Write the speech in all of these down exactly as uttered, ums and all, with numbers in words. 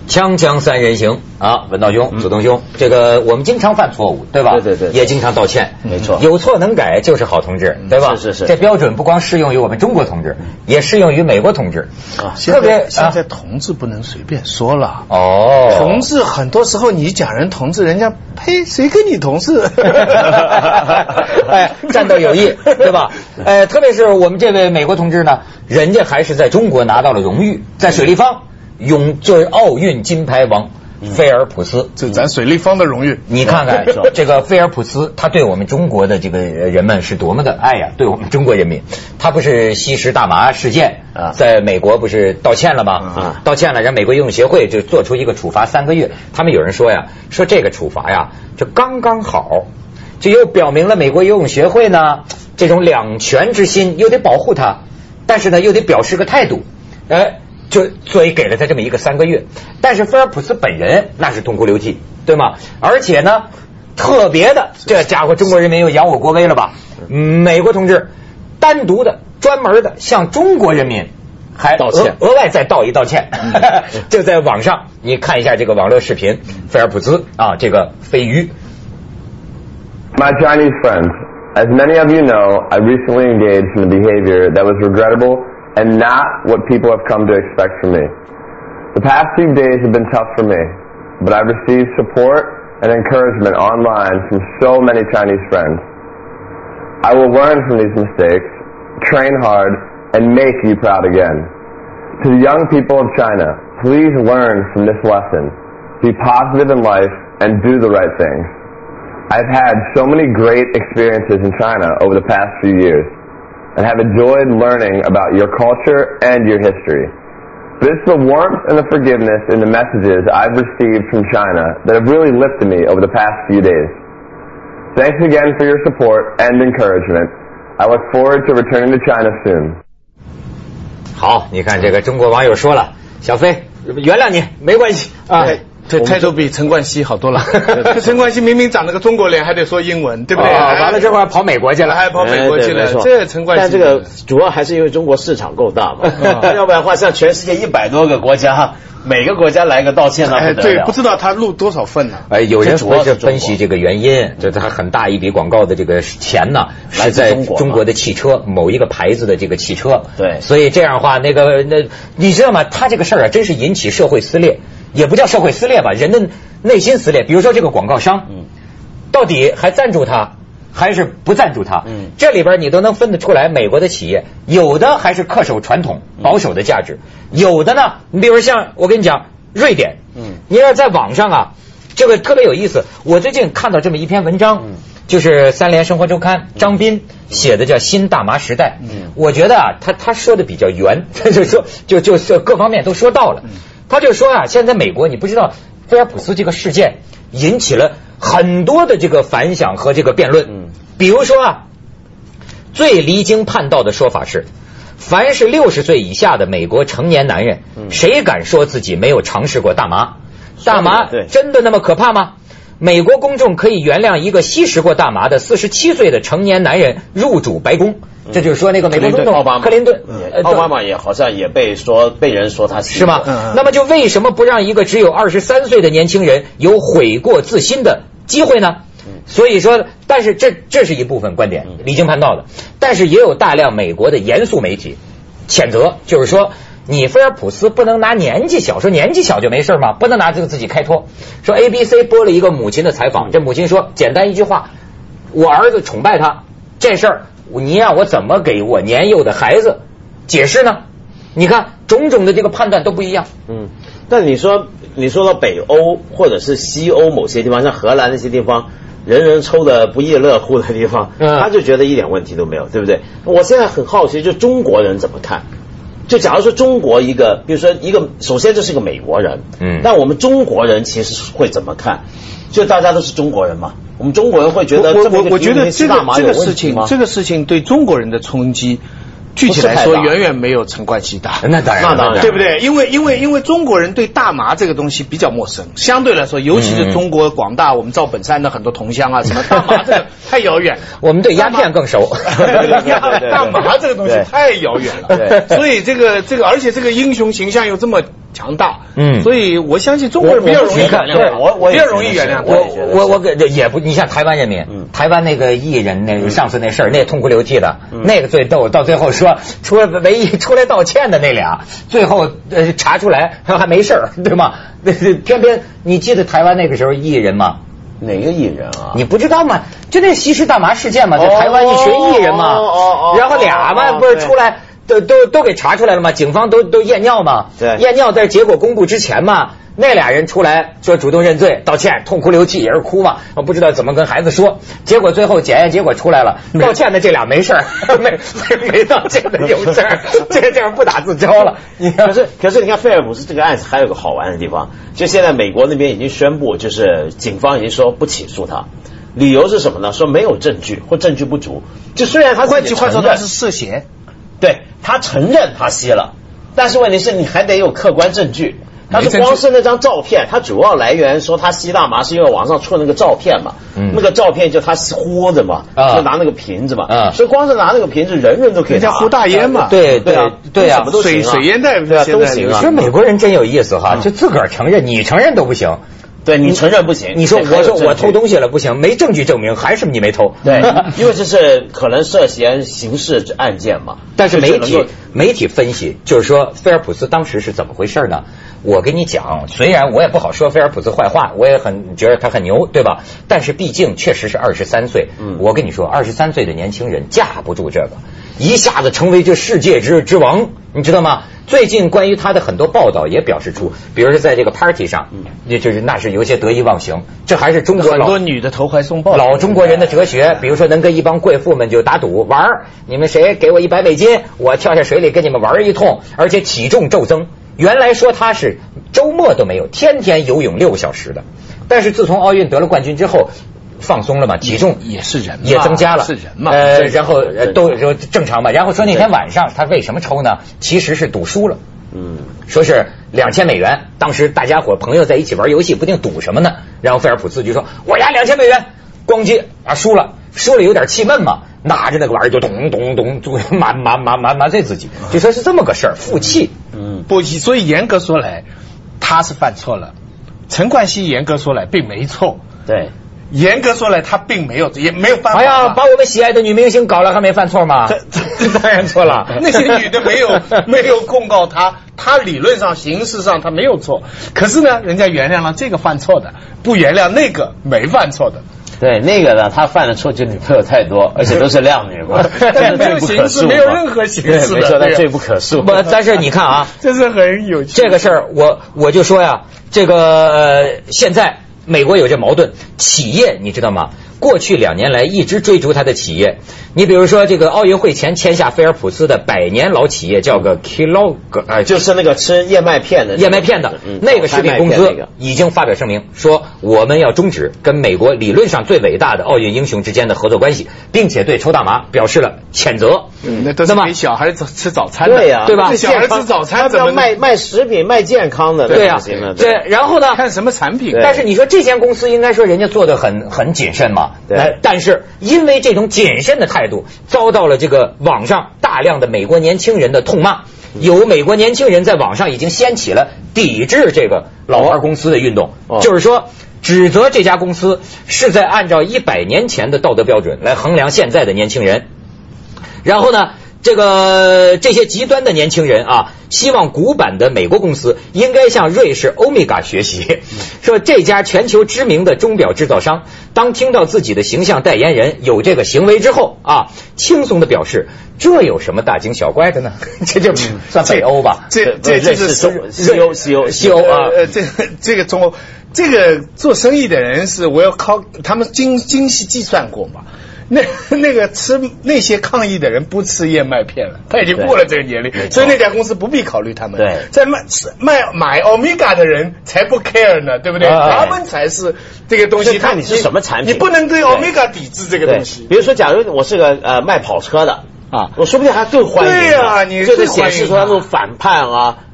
锵锵三人行啊，文道兄、祖东兄，这个我们经常犯错误，对吧？ 对对对， 也经常道歉， 没错。 有错能改就是好同志，对吧？ 是是是。 这标准不光适用于我们中国同志，也适用于美国同志啊。特别现在同志不能随便说了哦。 同志很多时候你讲人同志，人家呸，谁跟你同志？ 哎，战斗有益，对吧？呃，特别是我们这位美国同志呢，人家还是在中国拿到了荣誉，在水立方。永就是奥运金牌王菲尔普斯， 这咱水立方的荣誉。 你看看这个菲尔普斯，他对我们中国的这个人们是多么的爱呀！对我们中国人民，他不是吸食大麻事件，在美国不是道歉了吗？道歉了，让美国游泳协会就做出一个处罚三个月。他们有人说呀，说这个处罚呀，就刚刚好，这又表明了美国游泳协会呢这种两全之心，又得保护他，但是呢又得表示个态度，哎。就所以给了他这么一个三个月，但是菲尔普斯本人那是痛哭流涕，对吗？而且呢，特别的，这家伙中国人民又扬我国威了吧？美国同志单独的、专门的向中国人民还道歉， 额外再道一道歉。就在网上，你看一下这个网络视频，菲尔普斯啊，这个飞鱼。 My Chinese friends, as many of you know, I recently engaged in a behavior that was regrettable.And not what people have come to expect from me. The past few days have been tough for me, but I've received support and encouragement online from so many Chinese friends. I will learn from these mistakes, train hard, and make you proud again. To the young people of China, please learn from this lesson. Be positive in life and do the right things. I've had so many great experiences in China over the past few years.And have enjoyed learning about your culture and your history. But it's the warmth and the forgiveness in the messages I've received from China that have really lifted me over the past few days. Thanks again for your support and encouragement. I look forward to returning to China soon. 好，你看这个中国网友说了，小飞原谅你没关系啊。 这态度比陈冠希好多了。陈冠希明明长了个中国脸，还得说英文，对不对？ 啊，完了之后还跑美国去了， 还跑美国去了。这陈冠希， 但这个主要还是因为中国市场够大嘛，要不然的话，像全世界一百多个国家，每个国家来个道歉，那不得了。 对，不知道他录多少份呢？ 哎，有人说是分析这个原因，这他很大一笔广告的这个钱呢，是在中国的汽车某一个牌子的这个汽车。 对， 所以这样的话，那个那你知道吗？他这个事儿啊，真是引起社会撕裂。也不叫社会撕裂吧，人的内心撕裂。比如说这个广告商，嗯，到底还赞助他还是不赞助他？嗯，这里边你都能分得出来。美国的企业有的还是恪守传统、保守的价值，有的呢，你比如像我跟你讲，瑞典，嗯，你要在网上啊，这个特别有意思。我最近看到这么一篇文章，嗯，就是三联生活周刊张斌写的叫《新大麻时代》。嗯，我觉得啊，他他说的比较圆，他就说就就就各方面都说到了。嗯，他就说啊，现在美国你不知道菲尔普斯这个事件引起了很多的这个反响和这个辩论。嗯，比如说啊，最离经叛道的说法是，凡是六十岁以下的美国成年男人，嗯，谁敢说自己没有尝试过大麻？大麻真的那么可怕吗？美国公众可以原谅一个吸食过大麻的四十七岁的成年男人入主白宫。这就是说那个美国总统克林顿， 奥巴马也好像也被说被人说他是吗？那么就为什么不让一个只有二十三岁的年轻人有悔过自新的机会呢？所以说，但是这这是一部分观点离经叛道的，但是也有大量美国的严肃媒体谴责，就是说你菲尔普斯不能拿年纪小，说年纪小就没事吗？不能拿这个自己开脱。说 A B C 播了一个母亲的采访，这母亲说简单一句话，我儿子崇拜他，这事儿你让我怎么给我年幼的孩子解释呢？你看种种的这个判断都不一样。 嗯，但你说你说到北欧或者是西欧某些地方，像荷兰那些地方，人人抽的不亦乐乎的地方，嗯，他就觉得一点问题都没有，对不对？我现在很好奇，就中国人怎么看？就假如说中国一个，比如说一个，首先这是个美国人，嗯，但我们中国人其实会怎么看？就大家都是中国人嘛，我们中国人会觉得这么一个我觉得这个这个事情，这个事情对中国人的冲击，具体来说远远没有陈冠希大。 那当然， 那当然， 对不对？因为因为因为中国人对大麻这个东西比较陌生，相对来说，尤其是中国广大我们赵本山的很多同乡啊，什么大麻这个太遥远了， 我们对鸦片更熟。 大麻这个东西太遥远了，所以这个这个，而且这个英雄形象又这么强大， 嗯， 所以我相信中国人比较容易原谅， 对我我比较容易原谅。 我我我给也不，你像台湾人民，嗯、台湾那个艺人那个上次那事儿，那痛哭流涕的，嗯、那个最逗，到最后说除了唯一出来道歉的那俩，最后呃查出来还没事儿，对吗？偏偏你记得台湾那个时候艺人吗？ 哪个艺人啊？ 你不知道吗？就那吸食大麻事件嘛，在台湾一群艺人嘛， 哦哦哦、 然后俩嘛、哦、不是出来都都都给查出来了嘛，警方都都验尿嘛， 对， 验尿在结果公布之前嘛，那俩人出来说主动认罪道歉，痛哭流涕也是哭嘛，我不知道怎么跟孩子说，结果最后检验结果出来了，道歉的这俩没事儿，没没道歉的有事儿，这这样不打自招了。 可是可是你看菲尔普斯这个案子还有个好玩的地方，就现在美国那边已经宣布，就是警方已经说不起诉他。理由是什么呢？说没有证据或证据不足。就虽然他自己承认， 换句话说他是涉嫌， 对他承认他吸了，但是问题是你还得有客观证据。他是光是那张照片，他主要来源说他吸大麻是因为网上出了那个照片嘛，嗯、那个照片就他呼着嘛，啊、就拿那个瓶子嘛，啊、所以光是拿那个瓶子，人人都可以拿。人家呼大烟嘛， 对对啊对啊， 什么都水水烟袋对啊都行啊。 其实美国人真有意思哈，就自个儿承认，你承认都不行。 对你承认不行， 你说我说我偷东西了不行，没证据证明，还是你没偷。 对，因为这是可能涉嫌刑事案件嘛。 但是媒体媒体分析就是说，菲尔普斯当时是怎么回事呢？我跟你讲，虽然我也不好说菲尔普斯坏话，我也很觉得他很牛，对吧？但是毕竟确实是二十三岁。嗯，我跟你说，二十三岁的年轻人架不住这个，一下子成为这世界之之王，你知道吗？最近关于他的很多报道也表示出，比如说在这个 party 上，也就是那是有些得意忘形，这还是中国很多女的投怀送抱， 老中国人的哲学。比如说能跟一帮贵妇们就打赌玩儿，你们谁给我一百美金，我跳下水里跟你们玩一通，而且体重骤增。原来说他是周末都没有，天天游泳六个小时的，但是自从奥运得了冠军之后。放松了嘛，体重也是人也增加了， 是人嘛， 呃，然后呃都说正常嘛，然后说那天晚上他为什么抽呢？其实是赌输了，嗯，说是两千美元，当时大家伙朋友在一起玩游戏，不定赌什么呢？然后菲尔普斯就说：“我押两千美元，咣叽啊输了，输了有点气闷嘛，拿着那个玩意儿就咚咚咚就麻麻麻麻麻醉自己，就说是这么个事儿，负气， 嗯，不，所以严格说来，他是犯错了，陈冠希严格说来并没错， 对。 严格说来，他并没有，也没有犯法。 哎呀，把我们喜爱的女明星搞了，还没犯错吗？这这当然错了。 那些女的没有没有控告他，他理论上、形式上他没有错。可是呢，人家原谅了这个犯错的，不原谅那个没犯错的。 对，那个呢，他犯的错就女朋友太多，而且都是靓女嘛， 但没有形式，没有任何形式的， 没错，但罪不可恕。 不，但是你看啊， 这是很有趣。 这个事儿，我我就说呀，这个呃，现在。美国有这矛盾，企业你知道吗？过去两年来一直追逐他的企业，你比如说这个奥运会前签下菲尔普斯的百年老企业叫个 Kellogg， 呃，就是那个吃燕麦片的燕麦片的、嗯、那个食品公司已经发表声明说，我们要终止跟美国理论上最伟大的奥运英雄之间的合作关系，并且对抽大麻表示了谴责。 嗯，那都是给小孩吃早餐的， 对呀、啊， 对吧？ 小孩吃早餐怎么卖卖食品卖健康的？ 对呀、啊，对。然后呢？ 看什么产品？ 但是你说这间公司应该说人家做的很很谨慎嘛， 对。 但是因为这种谨慎的态度，遭到了这个网上大量的美国年轻人的痛骂。有美国年轻人在网上已经掀起了抵制这个老牌公司的运动，哦、就是说指责这家公司是在按照一百年前的道德标准来衡量现在的年轻人。然后呢，这个这些极端的年轻人啊，希望古板的美国公司应该向瑞士欧米伽学习，说这家全球知名的钟表制造商，当听到自己的形象代言人有这个行为之后啊，轻松的表示，这有什么大惊小怪的呢？这就算北欧吧？ 这这这是西欧西欧西欧啊！呃，这这个中欧，这个做生意的人是我要靠他们精精细计算过嘛。那那个吃那些抗议的人不吃燕麦片了，他已经过了这个年龄，所以那家公司不必考虑他们。 对， 在卖卖买欧米伽的人才不 care 呢，对不对？啊、他们才是这个东西。 看你是什么产品， 你不能对欧米伽抵制这个东西。 比如说，假如我是个呃卖跑车的啊，我说不定还更欢迎。 对呀、啊，你这个显示出他那种反叛啊。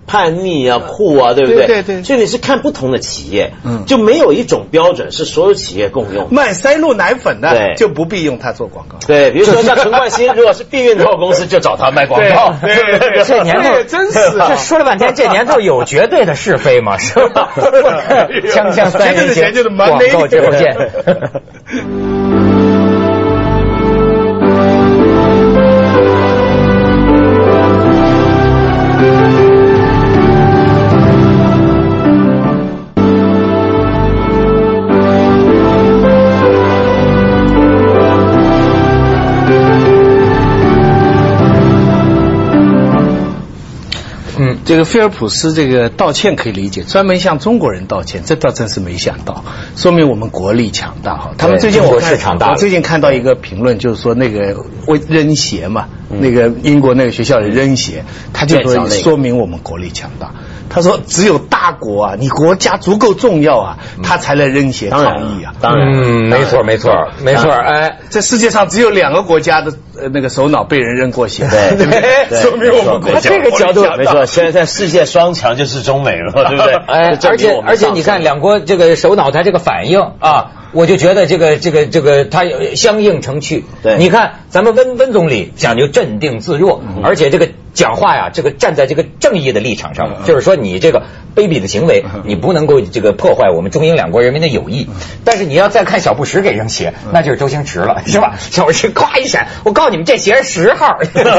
叛逆啊、酷啊，对不对？ 对对对。 所以你是看不同的企业，嗯，就没有一种标准是所有企业共用。 卖塞露奶粉的， 对， 就不必用它做广告。 对，比如说像陈冠希，如果是避孕套公司，就找他卖广告。 对对对， 这年头真是啊！ 这说了半天，这年头有绝对的是非吗？是吧？锵锵三人行，广告之后见。 嗯，这个菲尔普斯这个道歉可以理解，专门向中国人道歉，这倒真是没想到，说明我们国力强大哈。他们最近我看，我最近看到一个评论，就是说那个为扔鞋嘛，嗯、那个英国那个学校里扔鞋，他就说说明我们国力强大。他说只有大国啊，你国家足够重要啊，他才能扔鞋抗议啊。 当然， 嗯，没错没错没错。哎， 这世界上只有两个国家的呃那个首脑被人扔过鞋， 对对对， 说明我们国家这个角度没错。现在世界双强就是中美了，对不对？ 哎，而且而且你看两国这个首脑他这个反应啊，我就觉得这个这个这个他相映成趣。 对， 你看咱们温温总理讲究镇定自若，嗯、而且这个讲话呀，这个站在这个正义的立场上，嗯、就是说你这个卑鄙的行为，嗯、你不能够这个破坏我们中英两国人民的友谊。嗯、但是你要再看小布什给扔鞋，嗯、那就是周星驰了，是吧？小布什咵一闪，我告诉你们这鞋是十号。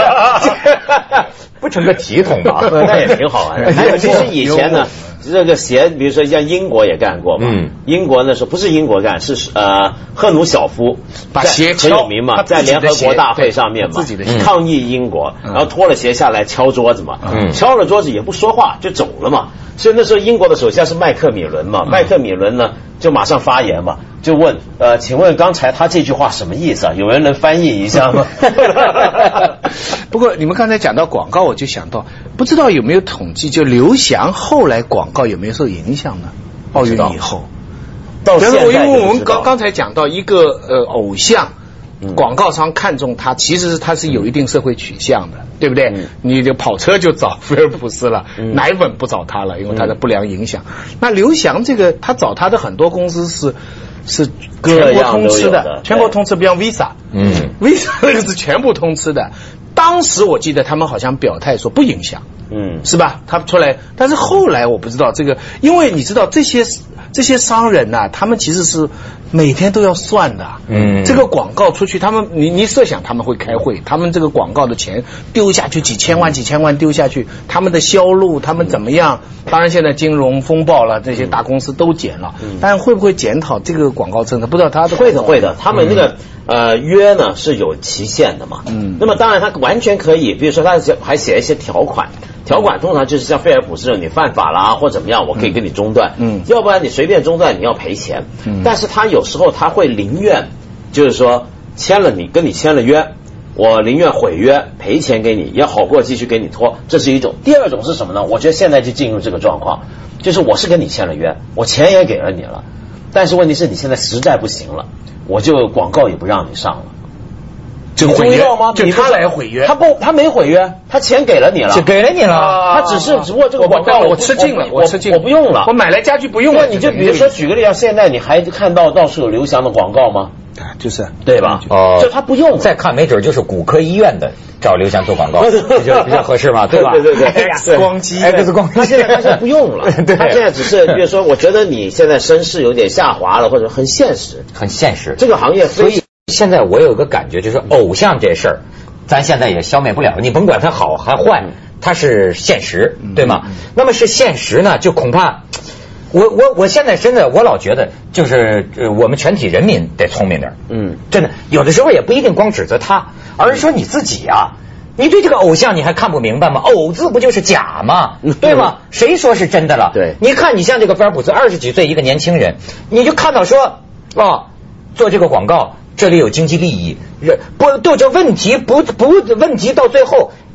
不成个体统吧？ 那也挺好玩的。还有，其实以前呢，这个鞋，比如说像英国也干过嘛。嗯。英国那时候不是英国干，是呃赫鲁晓夫把鞋很有名嘛，在联合国大会上面嘛， 自己的鞋抗议英国，然后脱了鞋下来敲桌子嘛，嗯，敲了桌子也不说话就走了嘛。所以那时候英国的首相是麦克米伦嘛，麦克米伦呢就马上发言嘛，就问呃，请问刚才他这句话什么意思啊？有人能翻译一下吗？ 不过你们刚才讲到广告，我就想到，不知道有没有统计，就刘翔后来广告有没有受影响呢？奥运以后， 到现在因为我们刚刚才讲到一个呃偶像。广告商看中他，其实是他是有一定社会取向的，对不对？嗯、你的跑车就找菲尔普斯了，嗯、奶粉不找他了，因为他的不良影响。嗯、那刘翔这个，他找他的很多公司是是全国通吃的，全国通吃，比方 Visa， 嗯 ，Visa 那个是全部通吃的。当时我记得他们好像表态说不影响，嗯，是吧？他出来，但是后来我不知道这个，因为你知道这些这些商人呐、啊，他们其实是每天都要算的，嗯，这个广告出去，他们你你设想他们会开会，他们这个广告的钱丢下去几千万几千万丢下去，他们的销路他们怎么样？当然现在金融风暴了，这些大公司都减了，嗯、但会不会检讨这个广告政策？不知道他的会的会的，他们那个。嗯呃，约呢是有期限的嘛，嗯，那么当然他完全可以，比如说他还写一些条款，条款通常就是像菲尔普斯你犯法啦或怎么样，我可以跟你中断，嗯，要不然你随便中断你要赔钱，嗯，但是他有时候他会宁愿就是说签了你跟你签了约，我宁愿毁约赔钱给你，也好过继续给你拖，这是一种。第二种是什么呢？我觉得现在就进入这个状况，就是我是跟你签了约，我钱也给了你了，但是问题是你现在实在不行了。我就广告也不让你上了， 就毁约吗？ 就他来毁约， 他不，他没毁约，他钱给了你了， 给了你了， 他只是只不过这个广告我吃尽了，我吃尽， 我不用了， 我买来家具不用了。 你就比如说举个例子，现在你还看到到处有刘翔的广告吗？ 就是对吧？ 哦， 就他不用， 再看没准就是骨科医院的找刘翔做广告，比较比较合适嘛，对吧？ 对对对 ，X 光机 ，X 光机， 他现在他现在不用了， 对， 他现在只是比如说，我觉得你现在声势有点下滑了，或者很现实， 很现实。 这个行业， 所以现在我有个感觉，就是偶像这事儿，咱现在也消灭不了，你甭管它好还坏，它是现实，对吗？那么是现实呢，就恐怕。我我我现在真的，我老觉得就是呃，我们全体人民得聪明点，嗯，真的有的时候也不一定光指责他，而是说你自己啊，你对这个偶像你还看不明白吗？偶字不就是假吗？对吗？谁说是真的了？ 对， 你看你像这个菲尔普斯，二十几岁一个年轻人，你就看到说哦，做这个广告这里有经济利益，不，对这问题不不问题到最后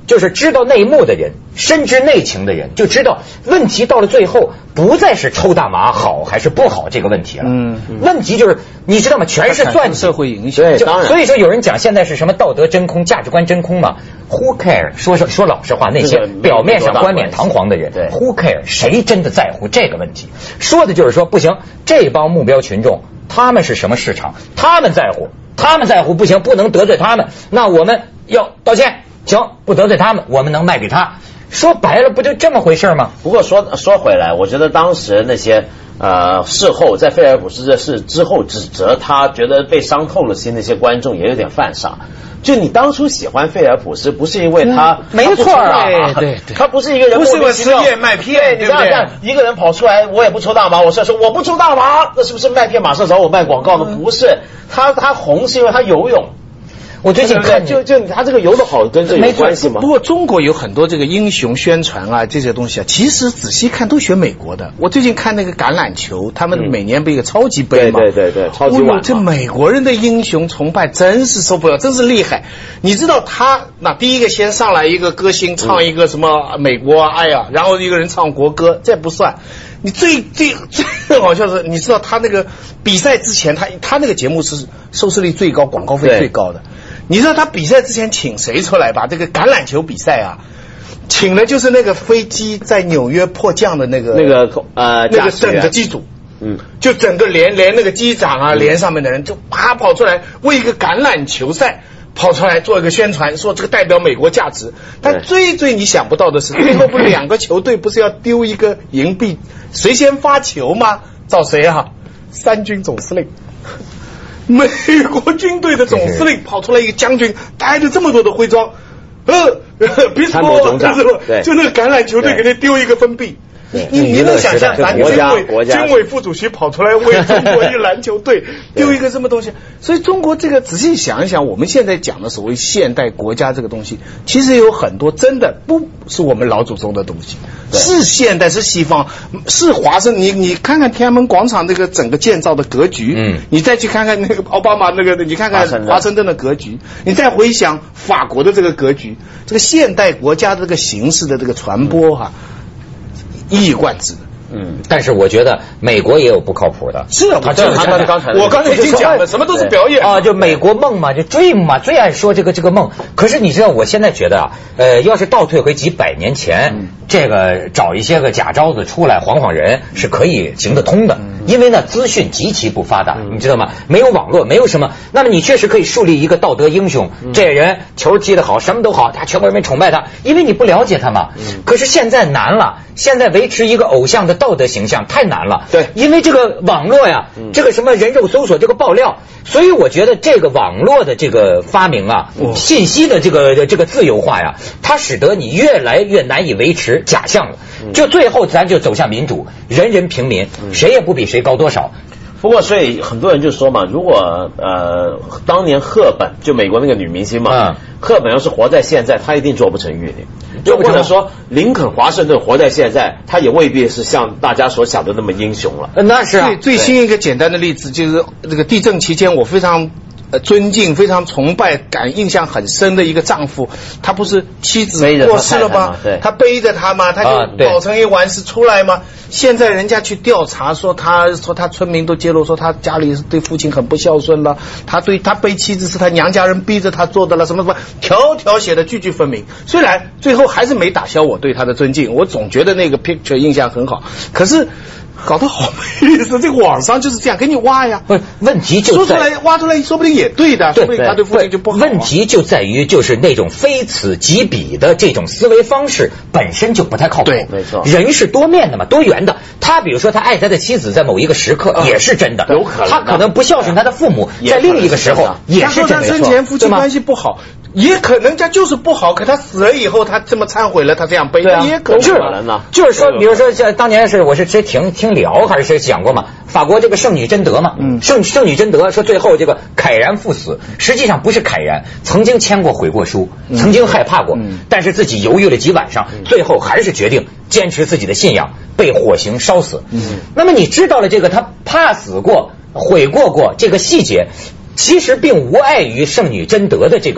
就是知道内幕的人，深知内情的人，就知道问题到了最后不再是抽大麻好还是不好这个问题了。嗯，问题就是你知道吗？全是算计， 社会影响。 对，当然。 所以说有人讲现在是什么道德真空、价值观真空嘛 ？Who care？ 说说说老实话，那些表面上冠冕堂皇的人 ，Who care？ 谁真的在乎这个问题？说的就是说不行，这帮目标群众他们是什么市场？他们在乎，他们在乎不行，不能得罪他们，那我们要道歉。行，不得罪他们，我们能卖给他。说白了，不就这么回事吗？ 不过说说回来，我觉得当时那些呃事后在菲尔普斯这事之后指责他，觉得被伤透了心那些观众也有点犯傻。就你当初喜欢菲尔普斯，不是因为他、 嗯、没错啊， 对对对， 他不是一个人不是因为失业卖片， 你想想看，一个人跑出来，我也不抽大麻，我是说我不抽大麻，那是不是麦片马上找我卖广告呢？嗯、不是，他他红是因为他游泳。 我最近看就就他这个游得好跟这有关系吗？ 不过中国有很多这个英雄宣传啊这些东西啊，其实仔细看都学美国的。我最近看那个橄榄球，他们每年不一个超级杯嘛？ 对对对对，超级碗嘛。 这美国人的英雄崇拜真是受不了，真是厉害。你知道他那第一个先上来一个歌星唱一个什么美国爱呀，然后一个人唱国歌，这不算。你最最最好笑是，你知道他那个比赛之前，他他那个节目是收视率最高、广告费最高的。你知道他比赛之前请谁出来吧？这个橄榄球比赛啊，请的就是那个飞机在纽约迫降的那个那个呃那个整个机组，嗯，就整个连连那个机长啊，连上面的人就啪跑出来为一个橄榄球赛跑出来做一个宣传，说这个代表美国价值。但最最你想不到的是，最后不是两个球队不是要丢一个银币，谁先发球吗？找谁啊？三军总司令。美国军队的总司令跑出来一个将军，带着这么多的徽装，呃， 参谋总长，对， 就那个橄榄球队给他丢一个分币。你你你能想象咱军委军委副主席跑出来为中国一篮球队丢一个什么东西？所以中国这个仔细想一想，我们现在讲的所谓现代国家这个东西，其实有很多真的不是我们老祖宗的东西，是现代，是西方，是华盛。你你看看天安门广场这个整个建造的格局，嗯，你再去看看那个奥巴马那个，你看看华盛顿的格局，你再回想法国的这个格局，这个现代国家的这个形式的这个传播哈、啊。一以贯之的， 嗯，但是我觉得美国也有不靠谱的。 是啊， 他这他刚才我刚才已经讲了，什么都是表演啊，就美国梦嘛，就 dream 嘛，最爱说这个这个梦。可是你知道，我现在觉得啊，呃，要是倒退回几百年前，嗯、这个找一些个假招子出来晃晃人是可以行得通的。嗯因为呢，资讯极其不发达，你知道吗？没有网络，没有什么，那么你确实可以树立一个道德英雄。这人球踢得好，什么都好，他全国人民崇拜他，因为你不了解他嘛。可是现在难了，现在维持一个偶像的道德形象太难了。 对， 因为这个网络呀，这个什么人肉搜索，这个爆料，所以我觉得这个网络的这个发明啊，信息的这个这个自由化呀，它使得你越来越难以维持假象了。就最后咱就走向民主，人人平民，谁也不比谁高多少。 不过，所以很多人就说嘛，如果呃当年赫本就美国那个女明星嘛，嗯、赫本要是活在现在，她一定做不成玉女。就或者说林肯华盛顿活在现在，他也未必是像大家所想的那么英雄了。 呃、那是啊。 最最新一个简单的例子就是这个地震期间，我非常。呃，尊敬、非常崇拜、感印象很深的一个丈夫，他不是妻子过世了吗？ 对， 他背着他吗？他就搞成一完事出来吗？啊、现在人家去调查说他，说他村民都揭露说他家里对父亲很不孝顺了，他对他背妻子是他娘家人逼着他做的了，什么什么，条条写的句句分明。虽然最后还是没打消我对他的尊敬，我总觉得那个 picture 印象很好，可是。搞得好没意思，这个网上就是这样给你挖呀。 不，问题就在说出来挖出来，说不定也对的，说不定他对父亲就不好、啊。 问题就在于，就是那种非此即彼的这种思维方式本身就不太靠谱。 对， 没错。 人是多面的嘛，多元的。他比如说，他爱他的妻子，在某一个时刻也是真的， 有可能。 他可能不孝顺他的父母，在另一个时候也是真的。 他生前夫妻关系不好。也可能他就是不好，可他死了以后，他这么忏悔了，他这样背， 啊、 也可能。 就是就是说，比如说像当年是我是谁听听辽还是谁讲过嘛？法国这个圣女贞德嘛，嗯，圣圣女贞德说最后这个慨然赴死，实际上不是慨然，曾经签过悔过书，嗯、曾经害怕过，嗯、但是自己犹豫了几晚上，嗯、最后还是决定坚持自己的信仰，被火刑烧死。嗯，那么你知道了这个他怕死过、悔过过这个细节，其实并无碍于圣女贞德的这个。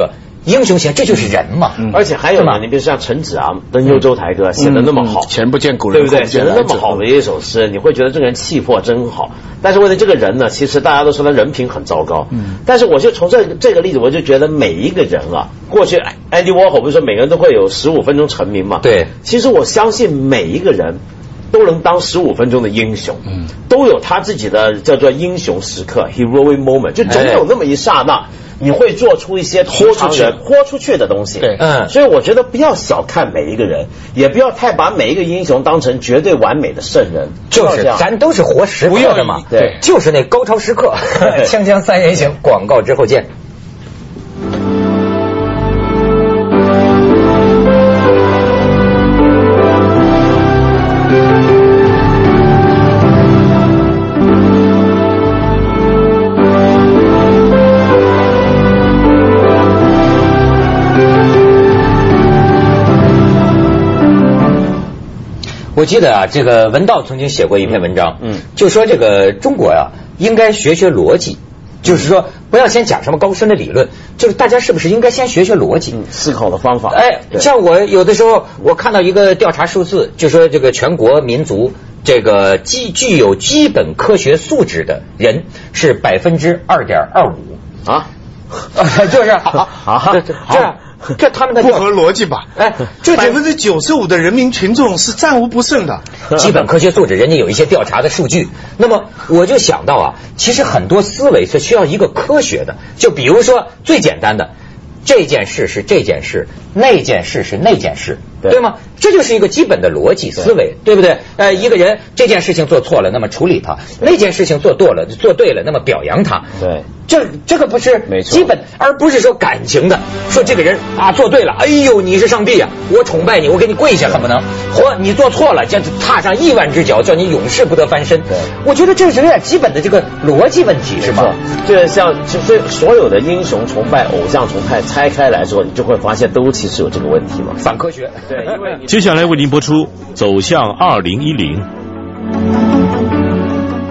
英雄型，这就是人嘛。 嗯、而且还有呢，你比如像陈子昂登幽州台歌写的那么好， 前不见古人， 对不对？写的那么好的一首诗，你会觉得这个人气魄真好。但是为了这个人呢，其实大家都说他人品很糟糕。嗯，但是我就从这这个例子，我就觉得每一个人啊，过去 Andy Warhol 不是说每个人都会有十五分钟成名嘛？ 对， 其实我相信每一个人都能当十五分钟的英雄，嗯，都有他自己的叫做英雄时刻 heroic moment， 就总有那么一刹那。你会做出一些通常人豁出去的东西， 对， 嗯，所以我觉得不要小看每一个人，也不要太把每一个英雄当成绝对完美的圣人， 就是咱都是活时刻的嘛， 对， 就是那高潮时刻。锵锵三人行，广告之后见。我记得啊，这个文道曾经写过一篇文章，嗯，就说这个中国呀、啊，应该学学逻辑，就是说不要先讲什么高深的理论，就是大家是不是应该先学学逻辑、 嗯、思考的方法？ 哎，像我有的时候我看到一个调查数字，就说这个全国民族这个基具有基本科学素质的人是百分之二点二五啊，就是啊啊，这这这。这他们的不合逻辑吧？ 哎，这百分之九十五的人民群众是战无不胜的。 基本科学素质，人家有一些调查的数据。那么我就想到啊，其实很多思维是需要一个科学的。就比如说最简单的，这件事是这件事，那件事是那件事， 对, 对吗？这就是一个基本的逻辑思维， 对, 对不对？呃，一个人这件事情做错了，那么处理他；那件事情做对了，做对了，那么表扬他。 对。 这这个不是基本，而不是说感情的，说这个人啊做对了，哎呦你是上帝呀、啊，我崇拜你，我给你跪下，恨不能；或你做错了，将踏上亿万只脚，叫你永世不得翻身。 对， 我觉得这是有点基本的这个逻辑问题，是吗？ 这像所以所有的英雄崇拜、偶像崇拜拆开来说，你就会发现都其实有这个问题嘛， 反科学。 对，因为接下来为您播出《走向二零一零》。